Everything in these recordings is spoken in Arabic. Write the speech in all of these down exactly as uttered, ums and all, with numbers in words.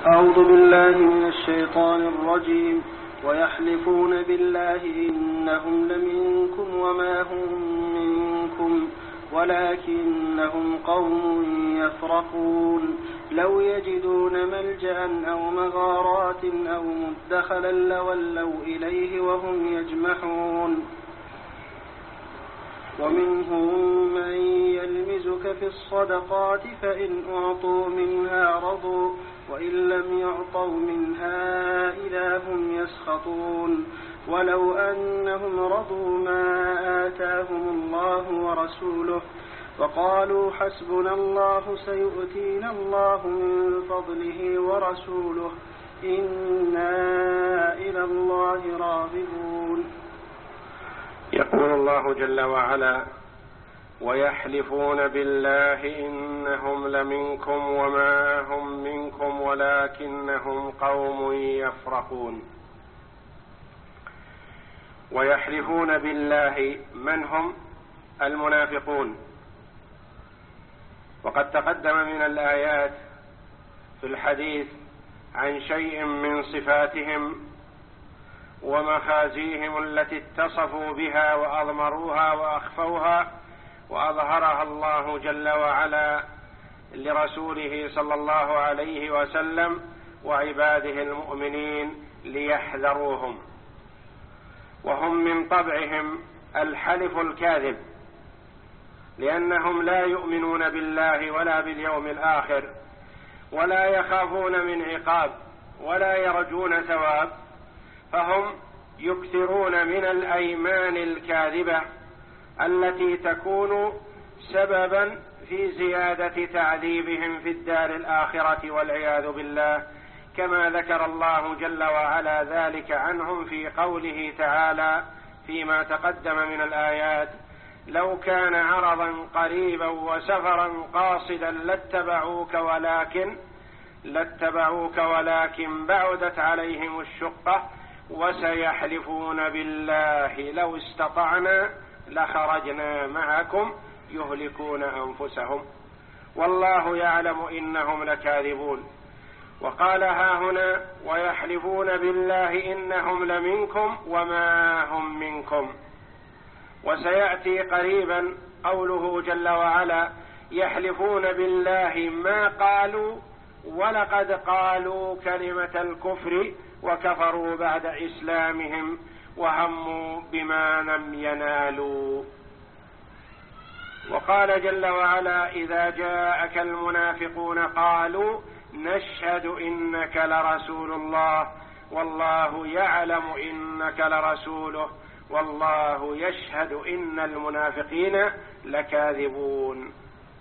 أعوذ بالله من الشيطان الرجيم. ويحلفون بالله إنهم لمنكم وما هم منكم ولكنهم قوم يفرقون لو يجدون ملجأ أو مغارات أو مدخلا لولوا إليه وهم يجمحون. ومنهم من يلمزك في الصدقات فإن أعطوا منها رضوا وإن لم يعطوا منها إذا هم يسخطون ولو أنهم رضوا ما آتاهم الله ورسوله وقالوا حسبنا الله سيؤتينا الله من فضله ورسوله إنا إلى الله راغبون. يقول الله جل وعلا: ويحلفون بالله إنهم لمنكم وما هم منكم ولكنهم قوم يفرقون. ويحلفون بالله من هم؟ المنافقون. وقد تقدم من الآيات في الحديث عن شيء من صفاتهم ومخازيهم التي اتصفوا بها وأضمروها وأخفوها وأظهرها الله جل وعلا لرسوله صلى الله عليه وسلم وعباده المؤمنين ليحذروهم. وهم من طبعهم الحلف الكاذب، لأنهم لا يؤمنون بالله ولا باليوم الآخر ولا يخافون من عقاب ولا يرجون ثواب، فهم يكثرون من الأيمان الكاذبة التي تكون سببا في زيادة تعذيبهم في الدار الآخرة والعياذ بالله، كما ذكر الله جل وعلا ذلك عنهم في قوله تعالى فيما تقدم من الآيات: لو كان عرضا قريبا وسفرا قاصدا لاتبعوك ولكن لاتبعوك ولكن بعدت عليهم الشقة وسيحلفون بالله لو استطعنا لخرجنا معكم يهلكون أنفسهم والله يعلم إنهم لكاذبون. وقال ها هنا: ويحلفون بالله إنهم لمنكم وما هم منكم. وسيأتي قريبا قوله جل وعلا: يحلفون بالله ما قالوا ولقد قالوا كلمة الكفر وكفروا بعد إسلامهم وهموا بما لم ينالوا. وقال جل وعلا: إذا جاءك المنافقون قالوا نشهد إنك لرسول الله والله يعلم إنك لرسوله والله يشهد إن المنافقين لكاذبون.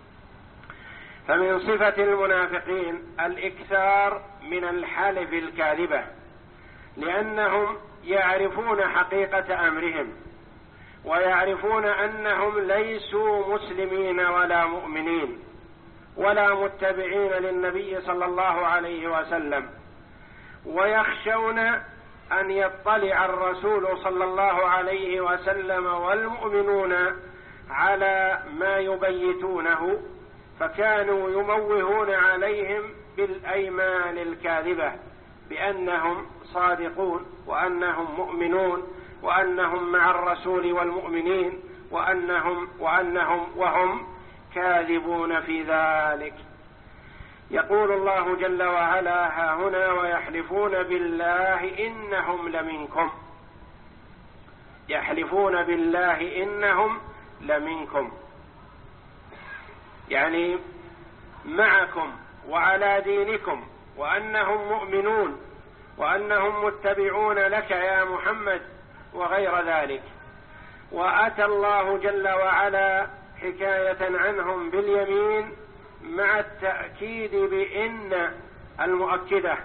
فمن صفة المنافقين الإكثار من الحلف الكاذبة، لأنهم يعرفون حقيقة أمرهم ويعرفون أنهم ليسوا مسلمين ولا مؤمنين ولا متبعين للنبي صلى الله عليه وسلم، ويخشون أن يطلع الرسول صلى الله عليه وسلم والمؤمنون على ما يبيتونه، فكانوا يموهون عليهم بالأيمان الكاذبة بأنهم صادقون وأنهم مؤمنون وأنهم مع الرسول والمؤمنين وأنهم وأنهم وهم كاذبون في ذلك. يقول الله جل وعلا ها هنا: ويحلفون بالله إنهم لمنكم. يحلفون بالله إنهم لمنكم، يعني معكم وعلى دينكم، وأنهم مؤمنون وأنهم متبعون لك يا محمد وغير ذلك. وأتى الله جل وعلا حكاية عنهم باليمين مع التأكيد بإن المؤكدة،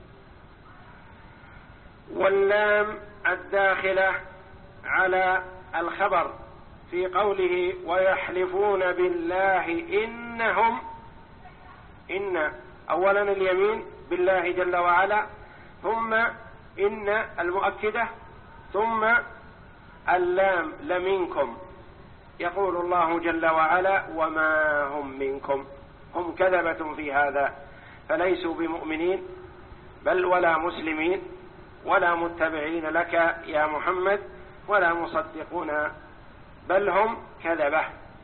واللام الداخلة على الخبر في قوله: ويحلفون بالله إنهم. إن أولا اليمين بالله جل وعلا، ثم إن المؤكدة، ثم اللام لمنكم. يقول الله جل وعلا: وما هم منكم. هم كذبة في هذا، فليسوا بمؤمنين بل ولا مسلمين ولا متبعين لك يا محمد ولا مصدقون، بل هم كذبة.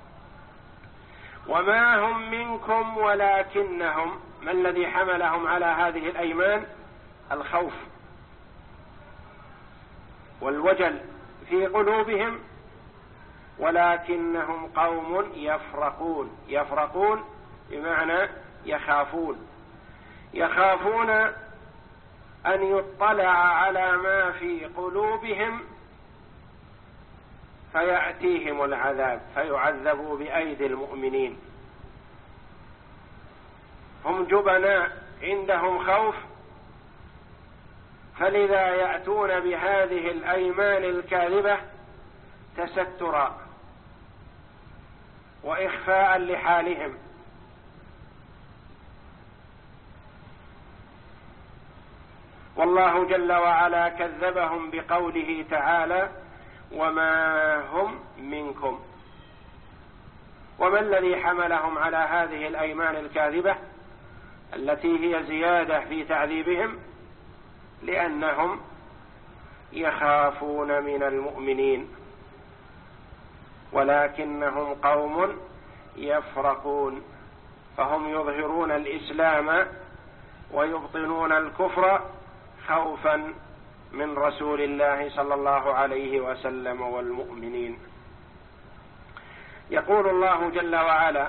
وما هم منكم ولكنهم، ما الذي حملهم على هذه الأيمان؟ الخوف والوجل في قلوبهم، ولكنهم قوم يفرقون. يفرقون بمعنى يخافون، يخافون أن يطلع على ما في قلوبهم فيأتيهم العذاب فيعذبوا بأيدي المؤمنين. هم جبناء عندهم خوف، فلذا يأتون بهذه الأيمان الكاذبة تسترا وإخفاء لحالهم. والله جل وعلا كذبهم بقوله تعالى: وما هم منكم. وما الذي حملهم على هذه الأيمان الكاذبة التي هي زيادة في تعذيبهم؟ لأنهم يخافون من المؤمنين، ولكنهم قوم يفرقون، فهم يظهرون الإسلام ويبطنون الكفر خوفا من رسول الله صلى الله عليه وسلم والمؤمنين. يقول الله جل وعلا: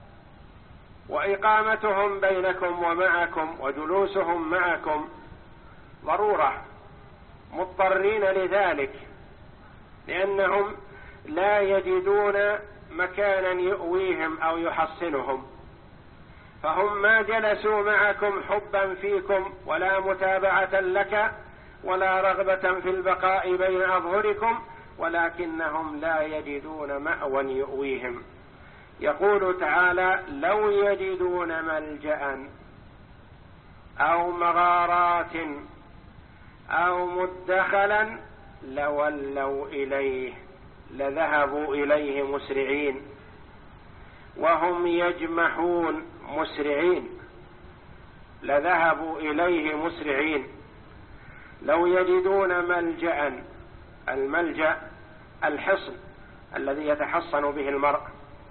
وإقامتهم بينكم ومعكم وجلوسهم معكم ضرورة، مضطرين لذلك، لأنهم لا يجدون مكانا يؤويهم أو يحصنهم، فهم ما جلسوا معكم حبا فيكم ولا متابعة لك ولا رغبة في البقاء بين أظهركم، ولكنهم لا يجدون مأوى يؤويهم. يقول تعالى: لو يجدون ملجأ أو مغارات أو مدخلا لولوا إليه لذهبوا إليه مسرعين وهم يجمحون. مسرعين، لذهبوا إليه مسرعين. لو يجدون ملجأ، الملجأ الحصن الذي يتحصن به المرء،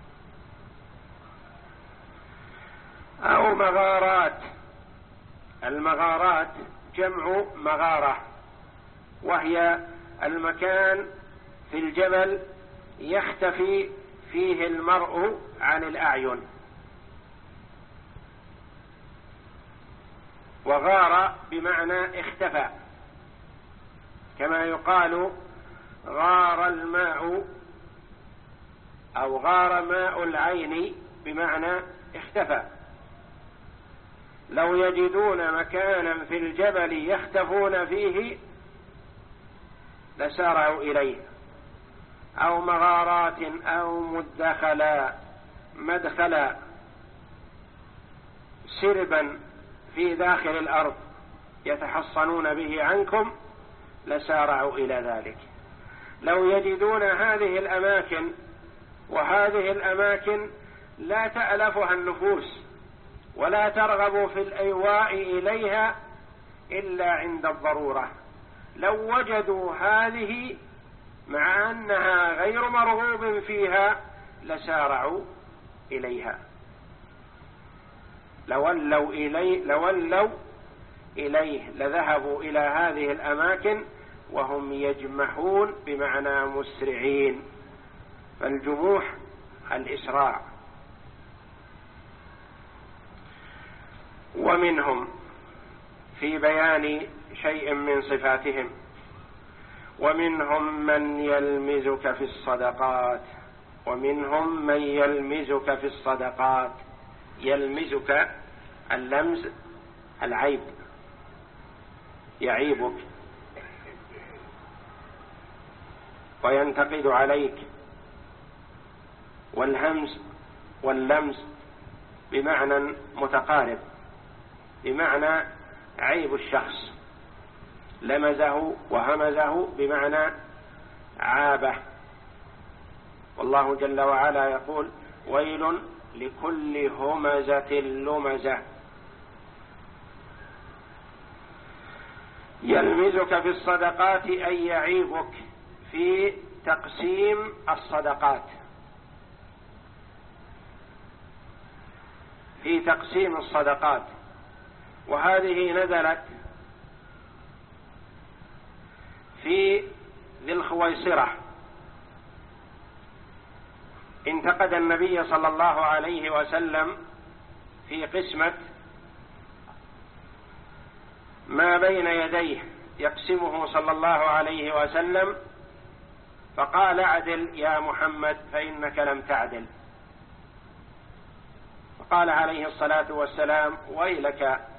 أو مغارات. المغارات جمع مغارة، وهي المكان في الجبل يختفي فيه المرء عن الأعين. وغار بمعنى اختفى، كما يقال غار الماء أو غار ماء العين بمعنى اختفى. لو يجدون مكانا في الجبل يختفون فيه لسارعوا إليه، أو مغارات أو مدخلا، مدخلا سربا في داخل الأرض يتحصنون به عنكم لسارعوا إلى ذلك. لو يجدون هذه الأماكن، وهذه الأماكن لا تألفها النفوس ولا ترغب في الأيواء إليها إلا عند الضرورة، لو وجدوا هذه مع أنها غير مرغوب فيها لسارعوا إليها، لولوا إليه, لولوا إليه لذهبوا إلى هذه الأماكن وهم يجمحون بمعنى مسرعين، فالجموح الإسراع. ومنهم في بيان شيء من صفاتهم: ومنهم من يلمزك في الصدقات. ومنهم من يلمزك في الصدقات. يلمزك، اللمز العيب، يعيبك وينتقد عليك. والهمز واللمز بمعنى متقارب، بمعنى عيب الشخص، لمزه وهمزه بمعنى عابه. والله جل وعلا يقول: ويل لكل همزة لمزة. يلمزك في الصدقات أي يعيبك في تقسيم الصدقات، في تقسيم الصدقات. وهذه نزلت في ذي الخويصرة، انتقد النبي صلى الله عليه وسلم في قسمة ما بين يديه يقسمه صلى الله عليه وسلم، فقال اعدل يا محمد فإنك لم تعدل. فقال عليه الصلاة والسلام ويلك